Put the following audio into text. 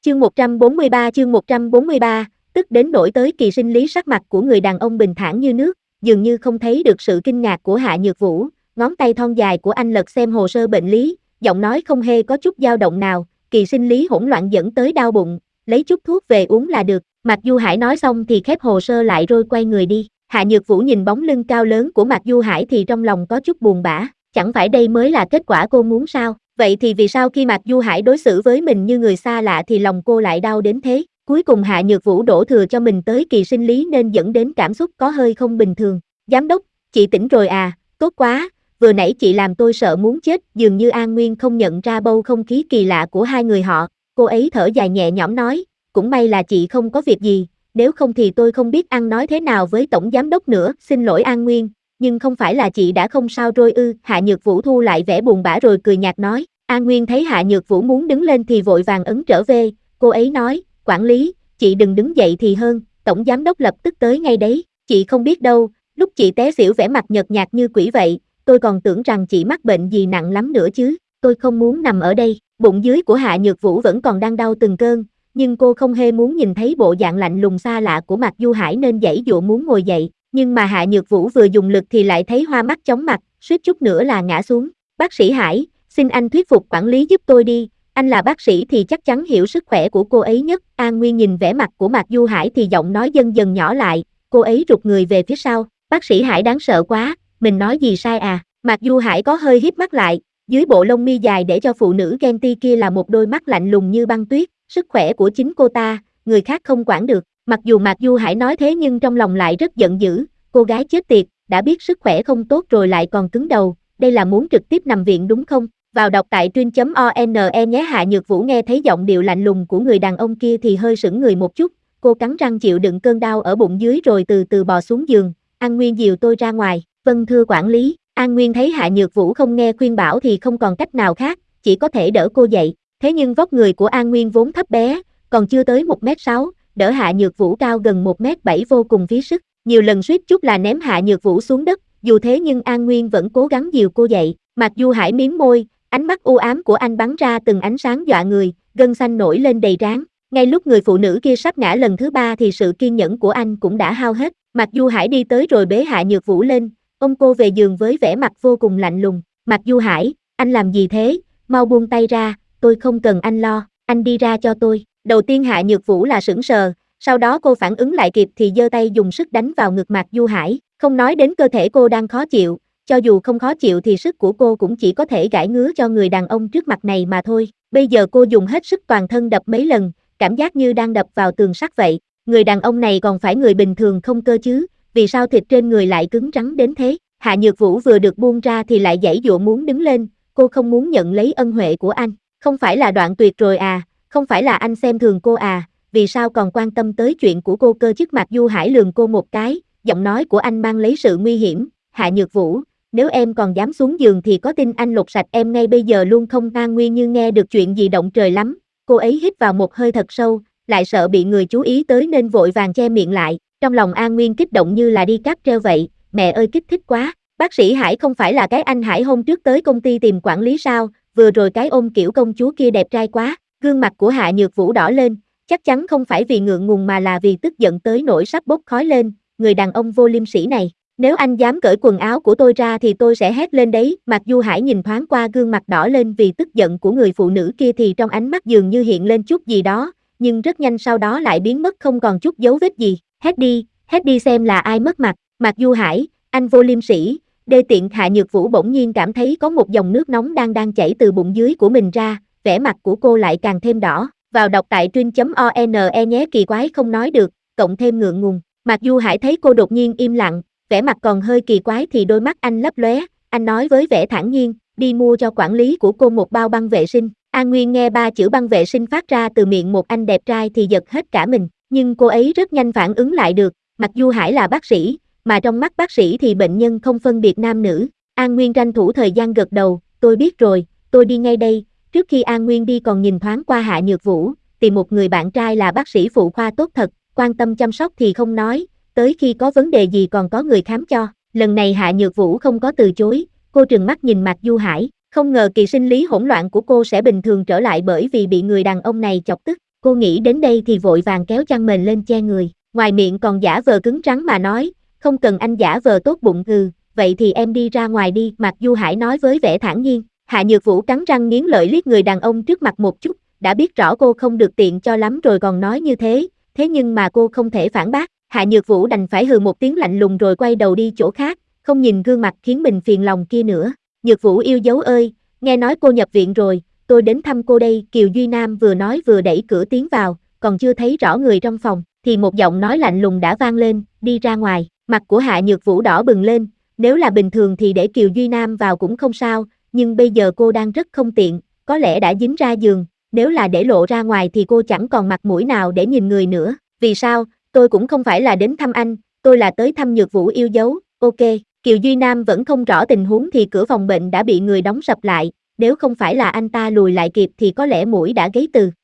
Chương 143, tức đến nổi tới kỳ sinh lý. Sắc mặt của người đàn ông bình thản như nước, dường như không thấy được sự kinh ngạc của Hạ Nhược Vũ, ngón tay thon dài của anh lật xem hồ sơ bệnh lý, giọng nói không hề có chút dao động nào, kỳ sinh lý hỗn loạn dẫn tới đau bụng, lấy chút thuốc về uống là được. Mạc Du Hải nói xong thì khép hồ sơ lại rồi quay người đi. Hạ Nhược Vũ nhìn bóng lưng cao lớn của Mạc Du Hải thì trong lòng có chút buồn bã, chẳng phải đây mới là kết quả cô muốn sao? Vậy thì vì sao khi Mạc Du Hải đối xử với mình như người xa lạ thì lòng cô lại đau đến thế? Cuối cùng Hạ Nhược Vũ đổ thừa cho mình tới kỳ sinh lý nên dẫn đến cảm xúc có hơi không bình thường. Giám đốc, chị tỉnh rồi à, tốt quá, vừa nãy chị làm tôi sợ muốn chết. Dường như An Nguyên không nhận ra bầu không khí kỳ lạ của hai người họ, cô ấy thở dài nhẹ nhõm nói, cũng may là chị không có việc gì, nếu không thì tôi không biết ăn nói thế nào với tổng giám đốc nữa. Xin lỗi An Nguyên, nhưng không phải là chị đã không sao rồi ư? Hạ Nhược Vũ thu lại vẻ buồn bã rồi cười nhạt nói. An Nguyên thấy Hạ Nhược Vũ muốn đứng lên thì vội vàng ấn trở về, cô ấy nói, quản lý, chị đừng đứng dậy thì hơn, tổng giám đốc lập tức tới ngay đấy. Chị không biết đâu, lúc chị té xỉu vẻ mặt nhợt nhạt như quỷ vậy, tôi còn tưởng rằng chị mắc bệnh gì nặng lắm nữa chứ, tôi không muốn nằm ở đây. Bụng dưới của Hạ Nhược Vũ vẫn còn đang đau từng cơn, nhưng cô không hề muốn nhìn thấy bộ dạng lạnh lùng xa lạ của Mạc Du Hải nên giãy giụa muốn ngồi dậy, nhưng mà Hạ Nhược Vũ vừa dùng lực thì lại thấy hoa mắt chóng mặt, suýt chút nữa là ngã xuống. Bác sĩ Hải, xin anh thuyết phục quản lý giúp tôi đi, anh là bác sĩ thì chắc chắn hiểu sức khỏe của cô ấy nhất. An Nguyên nhìn vẻ mặt của Mạc Du Hải thì giọng nói dần dần nhỏ lại, cô ấy rụt người về phía sau. Bác sĩ Hải đáng sợ quá, mình nói gì sai à? Mạc Du Hải có hơi híp mắt lại, dưới bộ lông mi dài để cho phụ nữ ghen ti kia là một đôi mắt lạnh lùng như băng tuyết. Sức khỏe của chính cô ta, người khác không quản được. Mặc dù Mạc Du Hải nói thế nhưng trong lòng lại rất giận dữ, cô gái chết tiệt, đã biết sức khỏe không tốt rồi lại còn cứng đầu, đây là muốn trực tiếp nằm viện đúng không? Vào đọc tại truyện.one nhé. Hạ Nhược Vũ nghe thấy giọng điệu lạnh lùng của người đàn ông kia thì hơi sững người một chút, cô cắn răng chịu đựng cơn đau ở bụng dưới rồi từ từ bò xuống giường. An Nguyên dìu tôi ra ngoài. Vâng thưa quản lý. An Nguyên thấy Hạ Nhược Vũ không nghe khuyên bảo thì không còn cách nào khác, chỉ có thể đỡ cô dậy. Thế nhưng vóc người của An Nguyên vốn thấp bé, còn chưa tới 1m6, đỡ Hạ Nhược Vũ cao gần 1m7 vô cùng phí sức, nhiều lần suýt chút là ném Hạ Nhược Vũ xuống đất, dù thế nhưng An Nguyên vẫn cố gắng dìu cô dậy. Mạc Du Hải mím môi, ánh mắt u ám của anh bắn ra từng ánh sáng dọa người, gân xanh nổi lên đầy trán. Ngay lúc người phụ nữ kia sắp ngã lần thứ ba thì sự kiên nhẫn của anh cũng đã hao hết. Mạc Du Hải đi tới rồi bế Hạ Nhược Vũ lên, ôm cô về giường với vẻ mặt vô cùng lạnh lùng. Mạc Du Hải, anh làm gì thế? Mau buông tay ra, tôi không cần anh lo, anh đi ra cho tôi. Đầu tiên Hạ Nhược Vũ là sững sờ, sau đó cô phản ứng lại kịp thì giơ tay dùng sức đánh vào ngực Mạc Du Hải, không nói đến cơ thể cô đang khó chịu, cho dù không khó chịu thì sức của cô cũng chỉ có thể gãi ngứa cho người đàn ông trước mặt này mà thôi. Bây giờ cô dùng hết sức toàn thân đập mấy lần, cảm giác như đang đập vào tường sắt vậy. Người đàn ông này còn phải người bình thường không cơ chứ, vì sao thịt trên người lại cứng rắn đến thế? Hạ Nhược Vũ vừa được buông ra thì lại giãy giụa muốn đứng lên, cô không muốn nhận lấy ân huệ của anh. Không phải là đoạn tuyệt rồi à, không phải là anh xem thường cô à, vì sao còn quan tâm tới chuyện của cô cơ chứ? Mạc Du Hải lườm cô một cái, giọng nói của anh mang lấy sự nguy hiểm. Hạ Nhược Vũ, nếu em còn dám xuống giường thì có tin anh lột sạch em ngay bây giờ luôn không? An Nguyên như nghe được chuyện gì động trời lắm, cô ấy hít vào một hơi thật sâu, lại sợ bị người chú ý tới nên vội vàng che miệng lại. Trong lòng An Nguyên kích động như là đi cáp treo vậy, mẹ ơi kích thích quá. Bác sĩ Hải không phải là cái anh Hải hôm trước tới công ty tìm quản lý sao? Vừa rồi cái ôm kiểu công chúa kia đẹp trai quá. Gương mặt của Hạ Nhược Vũ đỏ lên, chắc chắn không phải vì ngượng ngùng mà là vì tức giận tới nỗi sắp bốc khói lên. Người đàn ông vô liêm sỉ này, nếu anh dám cởi quần áo của tôi ra thì tôi sẽ hét lên đấy. Mạc Du Hải nhìn thoáng qua gương mặt đỏ lên vì tức giận của người phụ nữ kia thì trong ánh mắt dường như hiện lên chút gì đó, nhưng rất nhanh sau đó lại biến mất không còn chút dấu vết gì. Hét đi xem là ai mất mặt. Mạc Du Hải, anh vô liêm sỉ, đê tiện. Hạ Nhược Vũ bỗng nhiên cảm thấy có một dòng nước nóng đang chảy từ bụng dưới của mình ra, vẻ mặt của cô lại càng thêm đỏ. Vào đọc tại truyện.one nhé. Kỳ quái không nói được, cộng thêm ngượng ngùng. Mạc Du Hải thấy cô đột nhiên im lặng, vẻ mặt còn hơi kỳ quái thì đôi mắt anh lấp lóe, anh nói với vẻ thản nhiên, đi mua cho quản lý của cô một bao băng vệ sinh. An Nguyên nghe ba chữ băng vệ sinh phát ra từ miệng một anh đẹp trai thì giật hết cả mình, nhưng cô ấy rất nhanh phản ứng lại được, Mạc Du Hải là bác sĩ, mà trong mắt bác sĩ thì bệnh nhân không phân biệt nam nữ. An Nguyên tranh thủ thời gian gật đầu, tôi biết rồi, tôi đi ngay đây. Trước khi An Nguyên đi còn nhìn thoáng qua Hạ Nhược Vũ, tìm một người bạn trai là bác sĩ phụ khoa tốt thật, quan tâm chăm sóc thì không nói, tới khi có vấn đề gì còn có người khám cho. Lần này Hạ Nhược Vũ không có từ chối, cô trừng mắt nhìn Mạc Du Hải, không ngờ kỳ sinh lý hỗn loạn của cô sẽ bình thường trở lại bởi vì bị người đàn ông này chọc tức. Cô nghĩ đến đây thì vội vàng kéo chăn mền lên che người, ngoài miệng còn giả vờ cứng rắn mà nói, không cần anh giả vờ tốt bụng vậy thì em đi ra ngoài đi, Mạc Du Hải nói với vẻ thản nhiên. Hạ Nhược Vũ cắn răng nghiến lợi liếc người đàn ông trước mặt một chút, đã biết rõ cô không được tiện cho lắm rồi còn nói như thế nhưng mà cô không thể phản bác, Hạ Nhược Vũ đành phải hừ một tiếng lạnh lùng rồi quay đầu đi chỗ khác, không nhìn gương mặt khiến mình phiền lòng kia nữa. Nhược Vũ yêu dấu ơi, nghe nói cô nhập viện rồi, tôi đến thăm cô đây, Kiều Duy Nam vừa nói vừa đẩy cửa tiến vào, còn chưa thấy rõ người trong phòng, thì một giọng nói lạnh lùng đã vang lên, đi ra ngoài, mặt của Hạ Nhược Vũ đỏ bừng lên, nếu là bình thường thì để Kiều Duy Nam vào cũng không sao, nhưng bây giờ cô đang rất không tiện, có lẽ đã dính ra giường, nếu là để lộ ra ngoài thì cô chẳng còn mặt mũi nào để nhìn người nữa, vì sao, tôi cũng không phải là đến thăm anh, tôi là tới thăm Nhược Vũ yêu dấu, ok, Kiều Duy Nam vẫn không rõ tình huống thì cửa phòng bệnh đã bị người đóng sập lại, nếu không phải là anh ta lùi lại kịp thì có lẽ mũi đã gáy từ